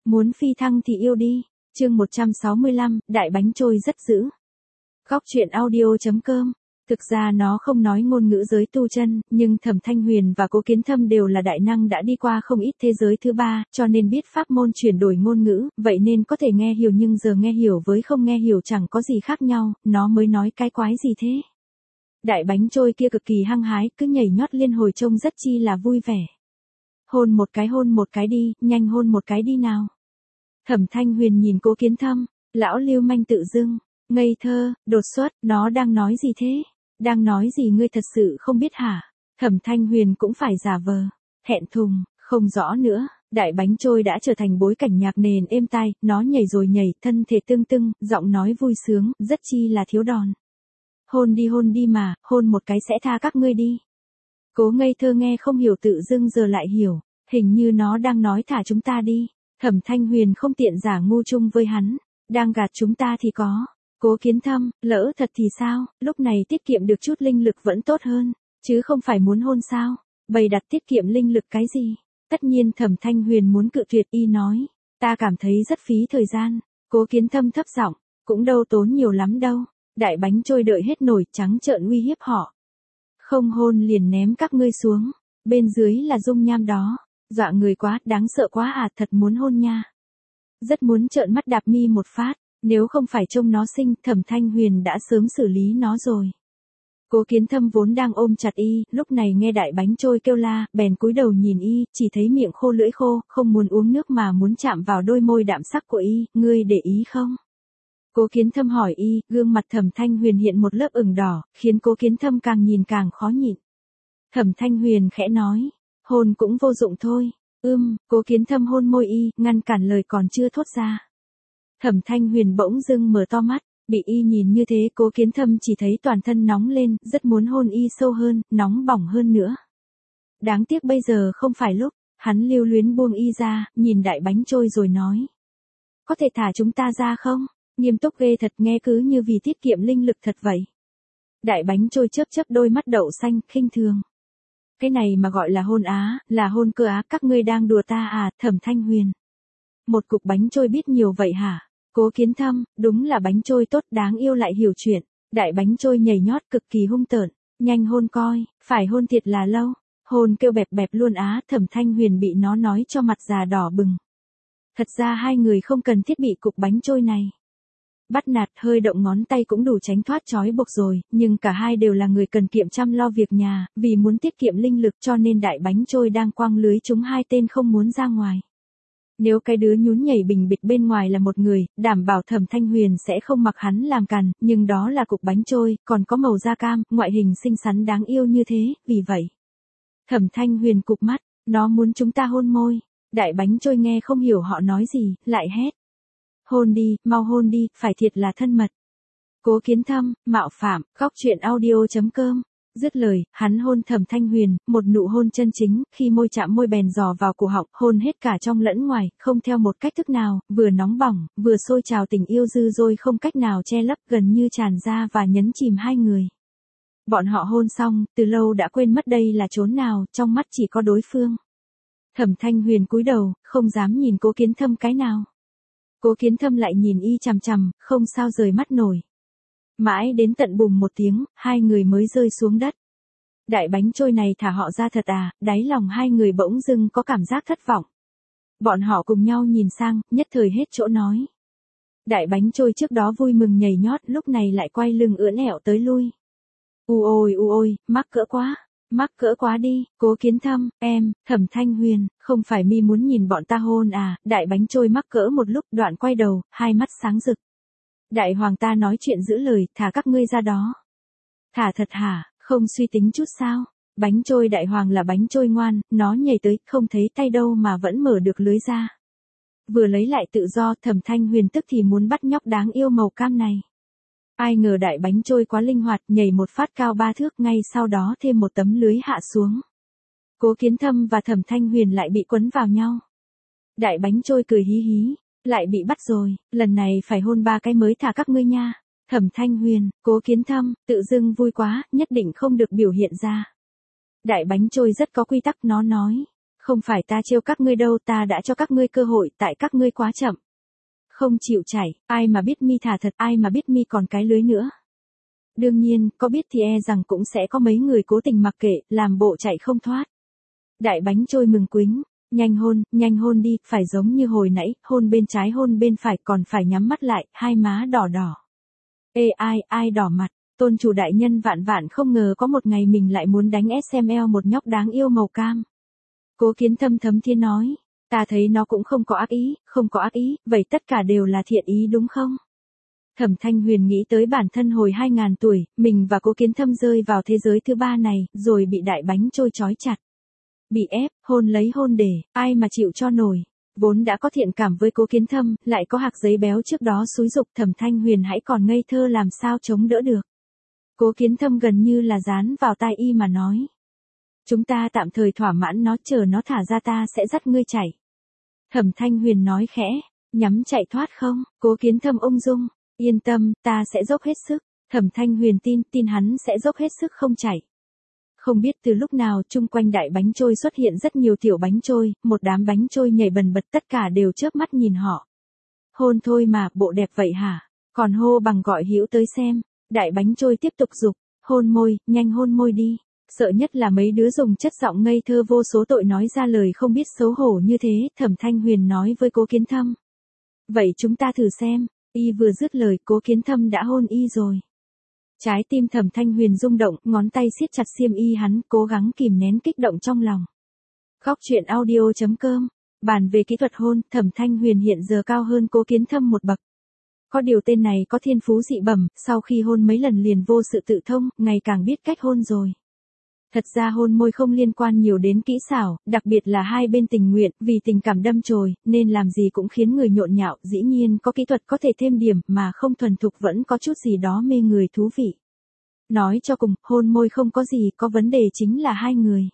Muốn phi thăng thì yêu đi. Chương 165, đại bánh trôi rất dữ. Góc truyện audio.com. Thực ra nó không nói ngôn ngữ giới tu chân, nhưng Thẩm Thanh Huyền và Cố Kiến Thâm đều là đại năng đã đi qua không ít thế giới thứ ba, cho nên biết pháp môn chuyển đổi ngôn ngữ, vậy nên có thể nghe hiểu, nhưng giờ nghe hiểu với không nghe hiểu chẳng có gì khác nhau, nó mới nói cái quái gì thế. Đại bánh trôi kia cực kỳ hăng hái, cứ nhảy nhót liên hồi trông rất chi là vui vẻ. Hôn một cái đi, nhanh hôn một cái đi nào. Thẩm Thanh Huyền nhìn Cố Kiến Thâm, lão lưu manh tự dưng, ngây thơ, đột xuất, nó đang nói gì thế? Đang nói gì ngươi thật sự không biết hả? Thẩm Thanh Huyền cũng phải giả vờ, thẹn thùng, không rõ nữa. Đại bánh trôi đã trở thành bối cảnh nhạc nền êm tai, nó nhảy rồi nhảy, thân thể tưng tưng, giọng nói vui sướng, rất chi là thiếu đòn. Hôn đi mà, hôn một cái sẽ tha các ngươi đi. Cố ngây thơ nghe không hiểu tự dưng giờ lại hiểu, hình như nó đang nói thả chúng ta đi. Thẩm Thanh Huyền không tiện giả ngu chung với hắn, đang gạt chúng ta thì có. Cố Kiến Thâm, lỡ thật thì sao, lúc này tiết kiệm được chút linh lực vẫn tốt hơn, chứ không phải muốn hôn sao, bày đặt tiết kiệm linh lực cái gì. Tất nhiên Thẩm Thanh Huyền muốn cự tuyệt, y nói, ta cảm thấy rất phí thời gian. Cố Kiến Thâm thấp giọng, cũng đâu tốn nhiều lắm đâu. Đại bánh trôi đợi hết nổi, trắng trợn uy hiếp họ. Không hôn liền ném các ngươi xuống, bên dưới là dung nham đó, dọa người quá, đáng sợ quá à, thật muốn hôn nha. Rất muốn trợn mắt đạp mi một phát, nếu không phải trông nó xinh, Thẩm Thanh Huyền đã sớm xử lý nó rồi. Cố Kiến Thâm vốn đang ôm chặt y, lúc này nghe đại bánh trôi kêu la, bèn cúi đầu nhìn y, chỉ thấy miệng khô lưỡi khô, không muốn uống nước mà muốn chạm vào đôi môi đạm sắc của y, ngươi để ý không? Cố Kiến Thâm hỏi y, gương mặt Thẩm Thanh Huyền hiện một lớp ửng đỏ, khiến Cố Kiến Thâm càng nhìn càng khó nhịn. Thẩm Thanh Huyền khẽ nói, hôn cũng vô dụng thôi. Cố Kiến Thâm hôn môi y, ngăn cản lời còn chưa thốt ra. Thẩm Thanh Huyền bỗng dưng mở to mắt, bị y nhìn như thế Cố Kiến Thâm chỉ thấy toàn thân nóng lên, rất muốn hôn y sâu hơn, nóng bỏng hơn nữa. Đáng tiếc bây giờ không phải lúc, hắn lưu luyến buông y ra, nhìn đại bánh trôi rồi nói. Có thể thả chúng ta ra không? Nghiêm túc ghê thật, nghe cứ như vì tiết kiệm linh lực thật vậy. Đại bánh trôi chớp chớp đôi mắt đậu xanh, khinh thường. Cái này mà gọi là hôn á, là hôn cơ á, các ngươi đang đùa ta à, Thẩm Thanh Huyền. Một cục bánh trôi biết nhiều vậy hả? Cố Kiến Thâm, đúng là bánh trôi tốt, đáng yêu lại hiểu chuyện. Đại bánh trôi nhảy nhót cực kỳ hung tợn, nhanh hôn coi, phải hôn thiệt là lâu. Hôn kêu bẹp bẹp luôn á, Thẩm Thanh Huyền bị nó nói cho mặt già đỏ bừng. Thật ra hai người không cần thiết bị cục bánh trôi này. Bắt nạt hơi động ngón tay cũng đủ tránh thoát trói buộc rồi, nhưng cả hai đều là người cần kiệm chăm lo việc nhà, vì muốn tiết kiệm linh lực cho nên đại bánh trôi đang quăng lưới chúng hai tên không muốn ra ngoài. Nếu cái đứa nhún nhảy bình bịch bên ngoài là một người, đảm bảo Thẩm Thanh Huyền sẽ không mặc hắn làm càn, nhưng đó là cục bánh trôi, còn có màu da cam, ngoại hình xinh xắn đáng yêu như thế, vì vậy. Thẩm Thanh Huyền cụp mắt, nó muốn chúng ta hôn môi. Đại bánh trôi nghe không hiểu họ nói gì, lại hét. Hôn đi, mau hôn đi, phải thiệt là thân mật. Cố Kiến Thâm, mạo phạm, góc truyện audio.com. Dứt lời, hắn hôn Thẩm Thanh Huyền, một nụ hôn chân chính, khi môi chạm môi bèn dò vào cổ họng, hôn hết cả trong lẫn ngoài, không theo một cách thức nào, vừa nóng bỏng, vừa sôi trào tình yêu dư dôi không cách nào che lấp, gần như tràn ra và nhấn chìm hai người. Bọn họ hôn xong, từ lâu đã quên mất đây là chốn nào, trong mắt chỉ có đối phương. Thẩm Thanh Huyền cúi đầu, không dám nhìn Cố Kiến Thâm cái nào. Cố Kiến Thâm lại nhìn y chằm chằm, không sao rời mắt nổi. Mãi đến tận bùng một tiếng, hai người mới rơi xuống đất. Đại bánh trôi này thả họ ra thật à, đáy lòng hai người bỗng dưng có cảm giác thất vọng. Bọn họ cùng nhau nhìn sang, nhất thời hết chỗ nói. Đại bánh trôi trước đó vui mừng nhảy nhót, lúc này lại quay lưng ưỡn ẹo tới lui. U ôi, mắc cỡ quá đi, Cố Kiến Thâm, em, Thẩm Thanh Huyền, không phải mi muốn nhìn bọn ta hôn à, đại bánh trôi mắc cỡ một lúc, đoạn quay đầu, hai mắt sáng rực. Đại hoàng ta nói chuyện giữ lời, thả các ngươi ra đó. Thả thật hả, không suy tính chút sao? Bánh trôi đại hoàng là bánh trôi ngoan, nó nhảy tới, không thấy tay đâu mà vẫn mở được lưới ra. Vừa lấy lại tự do, Thẩm Thanh Huyền tức thì muốn bắt nhóc đáng yêu màu cam này. Ai ngờ đại bánh trôi quá linh hoạt, nhảy một phát cao 3 thước, ngay sau đó thêm một tấm lưới hạ xuống. Cố Kiến Thâm và Thẩm Thanh Huyền lại bị quấn vào nhau. Đại bánh trôi cười hí hí, lại bị bắt rồi, lần này phải hôn 3 cái mới thả các ngươi nha. Thẩm Thanh Huyền, Cố Kiến Thâm, tự dưng vui quá, nhất định không được biểu hiện ra. Đại bánh trôi rất có quy tắc, nó nói. Không phải ta trêu các ngươi đâu, ta đã cho các ngươi cơ hội, tại các ngươi quá chậm. Không chịu chảy, ai mà biết mi thả thật, ai mà biết mi còn cái lưới nữa. Đương nhiên, có biết thì e rằng cũng sẽ có mấy người cố tình mặc kệ, làm bộ chạy không thoát. Đại bánh trôi mừng quính, nhanh hôn đi, phải giống như hồi nãy, hôn bên trái hôn bên phải còn phải nhắm mắt lại, hai má đỏ đỏ. Ê ai đỏ mặt, tôn chủ đại nhân vạn vạn không ngờ có một ngày mình lại muốn đánh SML một nhóc đáng yêu màu cam. Cố Kiến Thâm thấm thiên nói, ta thấy nó cũng không có ác ý, vậy tất cả đều là thiện ý đúng không? Thẩm Thanh Huyền nghĩ tới bản thân hồi 2000 tuổi, mình và Cố Kiến Thâm rơi vào thế giới thứ ba này, rồi bị đại bánh trôi trói chặt. Bị ép, hôn lấy hôn để, ai mà chịu cho nổi. Vốn đã có thiện cảm với Cố Kiến Thâm, lại có hạc giấy béo trước đó xúi giục Thẩm Thanh Huyền hãy còn ngây thơ làm sao chống đỡ được. Cố Kiến Thâm gần như là dán vào tai y mà nói. Chúng ta tạm thời thỏa mãn nó, chờ nó thả ra ta sẽ dắt ngươi chạy. Thẩm Thanh Huyền nói khẽ, nhắm chạy thoát không? Cố Kiến Thâm ung dung, yên tâm, ta sẽ dốc hết sức. Thẩm Thanh Huyền tin hắn sẽ dốc hết sức không chạy. Không biết từ lúc nào chung quanh đại bánh trôi xuất hiện rất nhiều tiểu bánh trôi, một đám bánh trôi nhảy bần bật tất cả đều chớp mắt nhìn họ. Hôn thôi mà, bộ đẹp vậy hả? Còn hô bằng gọi hữu tới xem. Đại bánh trôi tiếp tục giục, hôn môi, nhanh hôn môi đi. Sợ nhất là mấy đứa dùng chất giọng ngây thơ vô số tội nói ra lời không biết xấu hổ như thế, Thẩm Thanh Huyền nói với Cố Kiến Thâm. Vậy chúng ta thử xem, y vừa dứt lời Cố Kiến Thâm đã hôn y rồi. Trái tim Thẩm Thanh Huyền rung động, ngón tay siết chặt xiêm y hắn, cố gắng kìm nén kích động trong lòng. Góc truyện audio.com, bàn về kỹ thuật hôn, Thẩm Thanh Huyền hiện giờ cao hơn Cố Kiến Thâm một bậc. Có điều tên này có thiên phú dị bẩm, sau khi hôn mấy lần liền vô sự tự thông, ngày càng biết cách hôn rồi. Thật ra hôn môi không liên quan nhiều đến kỹ xảo, đặc biệt là hai bên tình nguyện, vì tình cảm đâm chồi, nên làm gì cũng khiến người nhộn nhạo, dĩ nhiên có kỹ thuật có thể thêm điểm, mà không thuần thục vẫn có chút gì đó mê người thú vị. Nói cho cùng, hôn môi không có gì, có vấn đề chính là hai người.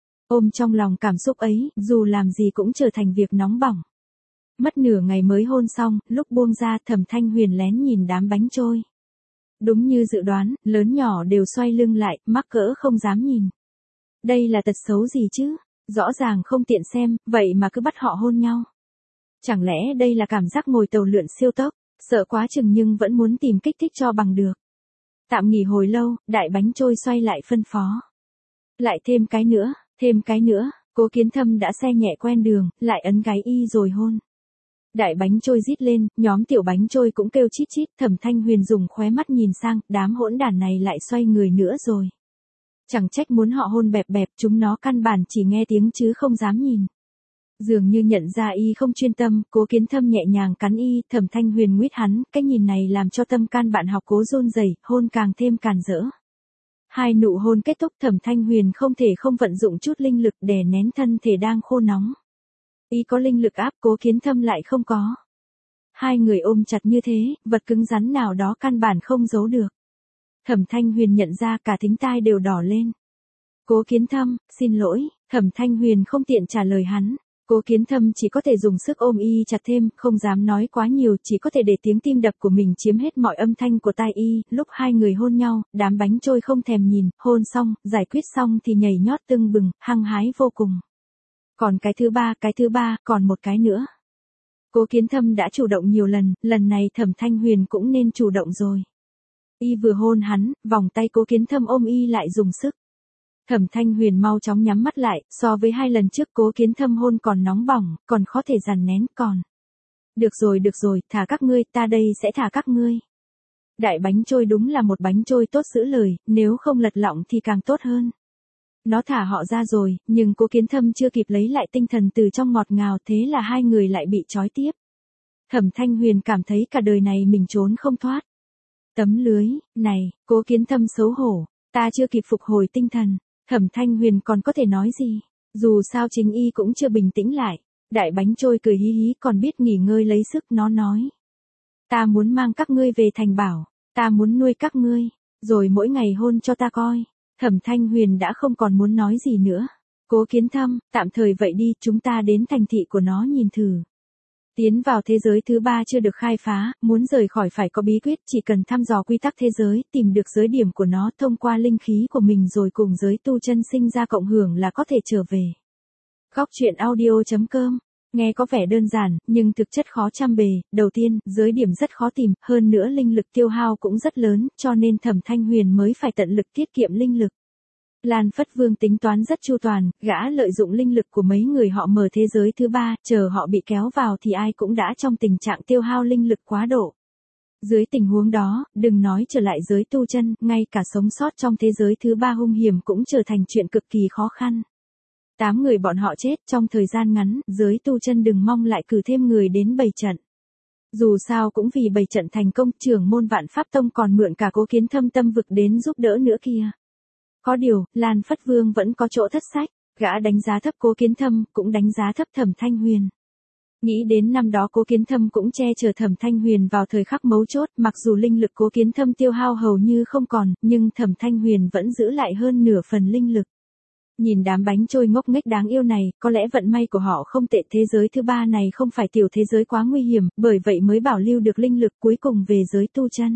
Ôm trong lòng cảm xúc ấy, dù làm gì cũng trở thành việc nóng bỏng. Mất nửa ngày mới hôn xong, lúc buông ra Thẩm Thanh Huyền lén nhìn đám bánh trôi. Đúng như dự đoán, lớn nhỏ đều xoay lưng lại, mắc cỡ không dám nhìn. Đây là tật xấu gì chứ? Rõ ràng không tiện xem, vậy mà cứ bắt họ hôn nhau. Chẳng lẽ đây là cảm giác ngồi tàu lượn siêu tốc, sợ quá chừng nhưng vẫn muốn tìm kích thích cho bằng được. Tạm nghỉ hồi lâu, đại bánh trôi xoay lại phân phó. Lại thêm cái nữa, Cố Kiến Thâm đã xe nhẹ quen đường, lại ấn gáy y rồi hôn. Đại bánh trôi rít lên, nhóm tiểu bánh trôi cũng kêu chít chít, Thẩm Thanh Huyền dùng khóe mắt nhìn sang, đám hỗn đản này lại xoay người nữa rồi. Chẳng trách muốn họ hôn bẹp bẹp, chúng nó căn bản chỉ nghe tiếng chứ không dám nhìn. Dường như nhận ra y không chuyên tâm, Cố Kiến Thâm nhẹ nhàng cắn y, Thẩm Thanh Huyền nguyết hắn, cái nhìn này làm cho tâm can bạn học Cố run rẩy, hôn càng thêm càn rỡ. Hai nụ hôn kết thúc, Thẩm Thanh Huyền không thể không vận dụng chút linh lực đè nén thân thể đang khô nóng. Y có linh lực áp, Cố Kiến Thâm lại không có. Hai người ôm chặt như thế, vật cứng rắn nào đó căn bản không giấu được. Thẩm Thanh Huyền nhận ra cả thính tai đều đỏ lên. Cố Kiến Thâm, xin lỗi, Thẩm Thanh Huyền không tiện trả lời hắn. Cố Kiến Thâm chỉ có thể dùng sức ôm y chặt thêm, không dám nói quá nhiều, chỉ có thể để tiếng tim đập của mình chiếm hết mọi âm thanh của tai y. Lúc hai người hôn nhau, đám bánh trôi không thèm nhìn, hôn xong, giải quyết xong thì nhảy nhót tưng bừng, hăng hái vô cùng. Còn cái thứ ba, còn một cái nữa. Cố Kiến Thâm đã chủ động nhiều lần, lần này Thẩm Thanh Huyền cũng nên chủ động rồi. Y vừa hôn hắn, vòng tay Cố Kiến Thâm ôm y lại dùng sức. Thẩm Thanh Huyền mau chóng nhắm mắt lại, so với hai lần trước Cố Kiến Thâm hôn còn nóng bỏng, còn khó thể dằn nén còn. Được rồi, thả các ngươi, ta đây sẽ thả các ngươi. Đại bánh trôi đúng là một bánh trôi tốt giữ lời, nếu không lật lọng thì càng tốt hơn. Nó thả họ ra rồi, nhưng Cố Kiến Thâm chưa kịp lấy lại tinh thần từ trong ngọt ngào, thế là hai người lại bị trói tiếp. Thẩm Thanh Huyền cảm thấy cả đời này mình trốn không thoát. Tấm lưới, này, Cố Kiến Thâm xấu hổ, ta chưa kịp phục hồi tinh thần, Thẩm Thanh Huyền còn có thể nói gì, dù sao chính y cũng chưa bình tĩnh lại. Đại bánh trôi cười hí hí còn biết nghỉ ngơi lấy sức, nó nói. Ta muốn mang các ngươi về thành bảo, ta muốn nuôi các ngươi, rồi mỗi ngày hôn cho ta coi. Thẩm Thanh Huyền đã không còn muốn nói gì nữa. Cố Kiến Thâm, tạm thời vậy đi, chúng ta đến thành thị của nó nhìn thử. Tiến vào thế giới thứ ba chưa được khai phá, muốn rời khỏi phải có bí quyết, chỉ cần thăm dò quy tắc thế giới, tìm được giới điểm của nó thông qua linh khí của mình rồi cùng giới tu chân sinh ra cộng hưởng là có thể trở về. Góc truyện audio.com. Nghe có vẻ đơn giản, nhưng thực chất khó trăm bề. Đầu tiên, giới điểm rất khó tìm, hơn nữa linh lực tiêu hao cũng rất lớn, cho nên Thẩm Thanh Huyền mới phải tận lực tiết kiệm linh lực. Lan Phất Vương tính toán rất chu toàn, gã lợi dụng linh lực của mấy người họ mở thế giới thứ ba, chờ họ bị kéo vào thì ai cũng đã trong tình trạng tiêu hao linh lực quá độ. Dưới tình huống đó, đừng nói trở lại giới tu chân, ngay cả sống sót trong thế giới thứ ba hung hiểm cũng trở thành chuyện cực kỳ khó khăn. 8 người bọn họ chết trong thời gian ngắn, giới tu chân đừng mong lại cử thêm người đến bày trận. Dù sao cũng vì bày trận thành công, trưởng môn Vạn Pháp Tông còn mượn cả Cố Kiến Thâm tâm vực đến giúp đỡ nữa kia. Có điều, Lan Phất Vương vẫn có chỗ thất sách, gã đánh giá thấp Cố Kiến Thâm, cũng đánh giá thấp Thẩm Thanh Huyền. Nghĩ đến năm đó Cố Kiến Thâm cũng che chở Thẩm Thanh Huyền vào thời khắc mấu chốt, mặc dù linh lực Cố Kiến Thâm tiêu hao hầu như không còn, nhưng Thẩm Thanh Huyền vẫn giữ lại hơn nửa phần linh lực. Nhìn đám bánh trôi ngốc nghếch đáng yêu này, có lẽ vận may của họ không tệ, thế giới thứ ba này không phải tiểu thế giới quá nguy hiểm, bởi vậy mới bảo lưu được linh lực cuối cùng về giới tu chân.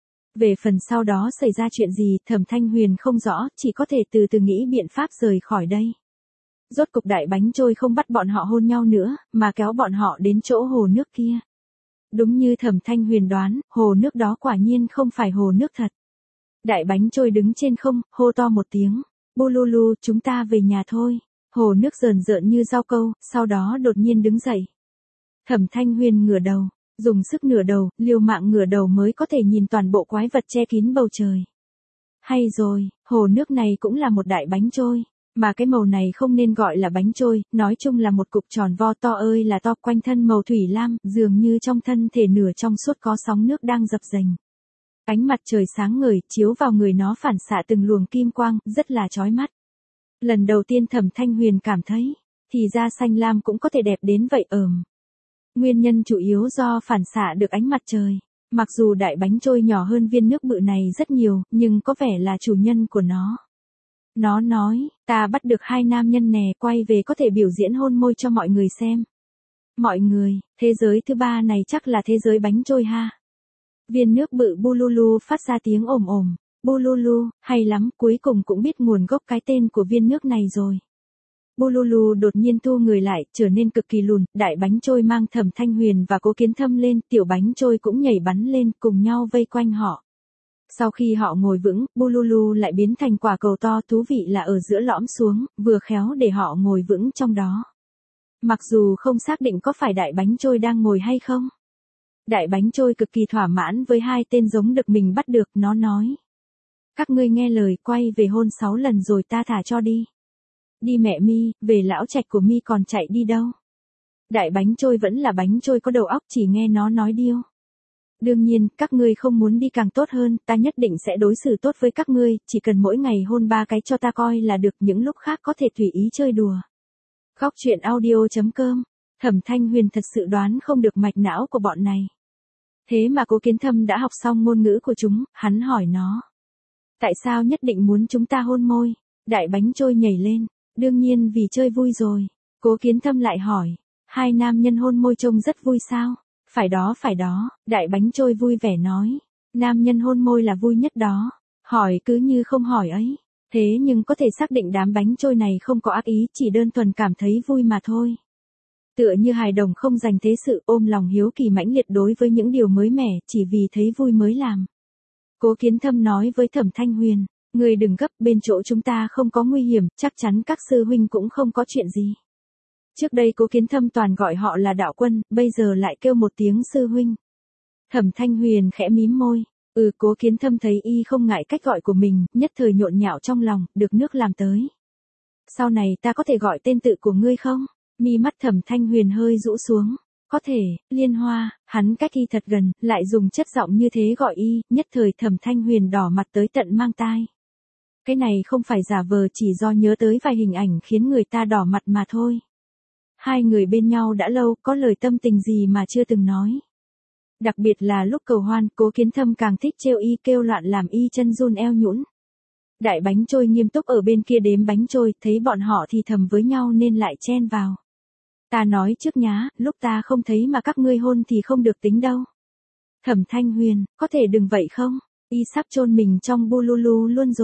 Về phần sau đó xảy ra chuyện gì, Thẩm Thanh Huyền không rõ, chỉ có thể từ từ nghĩ biện pháp rời khỏi đây. Rốt cục đại bánh trôi không bắt bọn họ hôn nhau nữa, mà kéo bọn họ đến chỗ hồ nước kia. Đúng như Thẩm Thanh Huyền đoán, hồ nước đó quả nhiên không phải hồ nước thật. Đại bánh trôi đứng trên không, hô to một tiếng. Bululu, chúng ta về nhà thôi. Hồ nước rờn rợn như rau câu, sau đó đột nhiên đứng dậy. Thẩm Thanh Huyền ngửa đầu, dùng sức ngửa đầu, liều mạng ngửa đầu mới có thể nhìn toàn bộ quái vật che kín bầu trời. Hay rồi, hồ nước này cũng là một đại bánh trôi, mà cái màu này không nên gọi là bánh trôi, nói chung là một cục tròn vo to ơi là to, quanh thân màu thủy lam, dường như trong thân thể nửa trong suốt có sóng nước đang dập dềnh. Ánh mặt trời sáng ngời, chiếu vào người nó phản xạ từng luồng kim quang, rất là chói mắt. Lần đầu tiên Thẩm Thanh Huyền cảm thấy, thì ra xanh lam cũng có thể đẹp đến vậy ờm. Nguyên nhân chủ yếu do phản xạ được ánh mặt trời. Mặc dù đại bánh trôi nhỏ hơn viên nước bự này rất nhiều, nhưng có vẻ là chủ nhân của nó. Nó nói, ta bắt được 2 nam nhân nè, quay về có thể biểu diễn hôn môi cho mọi người xem. Mọi người, thế giới thứ ba này chắc là thế giới bánh trôi ha. Viên nước bự Bululu phát ra tiếng ồm ồm. Bululu, hay lắm, cuối cùng cũng biết nguồn gốc cái tên của viên nước này rồi. Bululu đột nhiên thu người lại, trở nên cực kỳ lùn, đại bánh trôi mang Thẩm Thanh Huyền và Cố Kiến Thâm lên, tiểu bánh trôi cũng nhảy bắn lên, cùng nhau vây quanh họ. Sau khi họ ngồi vững, Bululu lại biến thành quả cầu to, thú vị là ở giữa lõm xuống, vừa khéo để họ ngồi vững trong đó. Mặc dù không xác định có phải đại bánh trôi đang ngồi hay không. Đại bánh trôi cực kỳ thỏa mãn với 2 tên giống được mình bắt được, nó nói. Các ngươi nghe lời, quay về hôn 6 lần rồi ta thả cho đi. Đi mẹ mi, về lão trạch của mi còn chạy đi đâu. Đại bánh trôi vẫn là bánh trôi có đầu óc, chỉ nghe nó nói điêu. Đương nhiên, các ngươi không muốn đi càng tốt hơn, ta nhất định sẽ đối xử tốt với các ngươi, chỉ cần mỗi ngày hôn 3 cái cho ta coi là được, những lúc khác có thể tùy ý chơi đùa. Góc truyện audio.com. Thẩm Thanh Huyền thật sự đoán không được mạch não của bọn này. Thế mà Cố Kiến Thâm đã học xong ngôn ngữ của chúng, hắn hỏi nó. Tại sao nhất định muốn chúng ta hôn môi? Đại bánh trôi nhảy lên, đương nhiên vì chơi vui rồi. Cố Kiến Thâm lại hỏi, 2 nam nhân hôn môi trông rất vui sao? Phải đó, đại bánh trôi vui vẻ nói. Nam nhân hôn môi là vui nhất đó. Hỏi cứ như không hỏi ấy. Thế nhưng có thể xác định đám bánh trôi này không có ác ý, chỉ đơn thuần cảm thấy vui mà thôi. Tựa như hài đồng không dành thế sự, ôm lòng hiếu kỳ mãnh liệt đối với những điều mới mẻ, chỉ vì thấy vui mới làm. Cố Kiến Thâm nói với Thẩm Thanh Huyền, người đừng gấp, bên chỗ chúng ta không có nguy hiểm, chắc chắn các sư huynh cũng không có chuyện gì. Trước đây Cố Kiến Thâm toàn gọi họ là đạo quân, bây giờ lại kêu một tiếng sư huynh. Thẩm Thanh Huyền khẽ mím môi, Cố Kiến Thâm thấy y không ngại cách gọi của mình, nhất thời nhộn nhạo trong lòng, được nước làm tới. Sau này ta có thể gọi tên tự của ngươi không? Mi mắt Thẩm Thanh Huyền hơi rũ xuống. Có thể, Liên Hoa, hắn cách y thật gần, lại dùng chất giọng như thế gọi y, nhất thời Thẩm Thanh Huyền đỏ mặt tới tận mang tai. Cái này không phải giả vờ, chỉ do nhớ tới vài hình ảnh khiến người ta đỏ mặt mà thôi. 2 người bên nhau đã lâu, có lời tâm tình gì mà chưa từng nói. Đặc biệt là lúc cầu hoan, Cố Kiến Thâm càng thích trêu y, kêu loạn làm y chân run eo nhũn. Đại bánh trôi nghiêm túc ở bên kia đếm bánh trôi, thấy bọn họ thì thầm với nhau nên lại chen vào. Ta nói trước nhá, lúc ta không thấy mà các ngươi hôn thì không được tính đâu. Thẩm Thanh Huyền, có thể đừng vậy không? Y sắp chôn mình trong Bululu luôn rồi.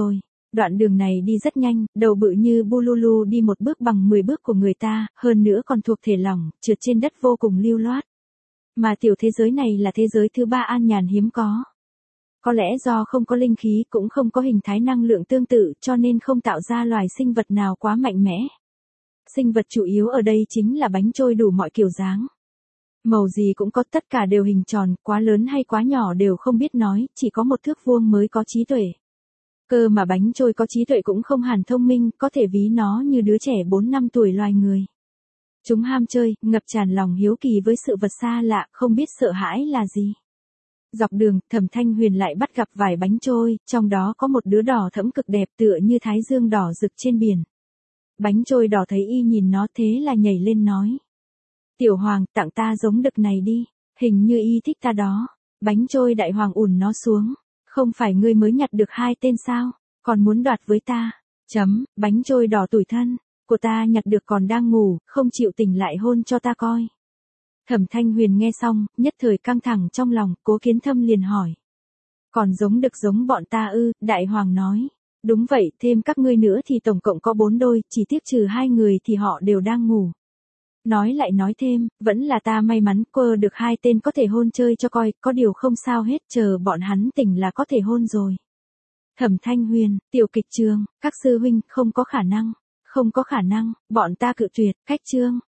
Đoạn đường này đi rất nhanh, đầu bự như Bululu đi một bước bằng 10 bước của người ta, hơn nữa còn thuộc thể lỏng, trượt trên đất vô cùng lưu loát. Mà tiểu thế giới này là thế giới thứ ba an nhàn hiếm có. Có lẽ do không có linh khí cũng không có hình thái năng lượng tương tự cho nên không tạo ra loài sinh vật nào quá mạnh mẽ. Sinh vật chủ yếu ở đây chính là bánh trôi đủ mọi kiểu dáng. Màu gì cũng có, tất cả đều hình tròn, quá lớn hay quá nhỏ đều không biết nói, chỉ có một thước vuông mới có trí tuệ. Cơ mà bánh trôi có trí tuệ cũng không hẳn thông minh, có thể ví nó như đứa trẻ 4 năm tuổi loài người. Chúng ham chơi, ngập tràn lòng hiếu kỳ với sự vật xa lạ, không biết sợ hãi là gì. Dọc đường, Thẩm Thanh Huyền lại bắt gặp vài bánh trôi, trong đó có một đứa đỏ thẫm cực đẹp tựa như thái dương đỏ rực trên biển. Bánh trôi đỏ thấy y nhìn nó thế là nhảy lên nói. Tiểu hoàng, tặng ta giống đực này đi, hình như y thích ta đó. Bánh trôi đại hoàng ủn nó xuống. Không phải ngươi mới nhặt được 2 tên sao, còn muốn đoạt với ta. Bánh trôi đỏ tủi thân, của ta nhặt được còn đang ngủ, không chịu tỉnh lại hôn cho ta coi. Thẩm Thanh Huyền nghe xong, nhất thời căng thẳng trong lòng, Cố Kiến Thâm liền hỏi. Còn giống đực giống bọn ta ư? Đại hoàng nói. Đúng vậy, thêm các ngươi nữa thì tổng cộng có 4 đôi, chỉ tiếc trừ 2 người thì họ đều đang ngủ. Nói lại nói thêm, vẫn là ta may mắn quơ được 2 tên có thể hôn chơi cho coi, có điều không sao hết, chờ bọn hắn tỉnh là có thể hôn rồi. Thẩm Thanh Huyền, tiểu kịch trường, các sư huynh, không có khả năng, không có khả năng, bọn ta cự tuyệt, cách chương.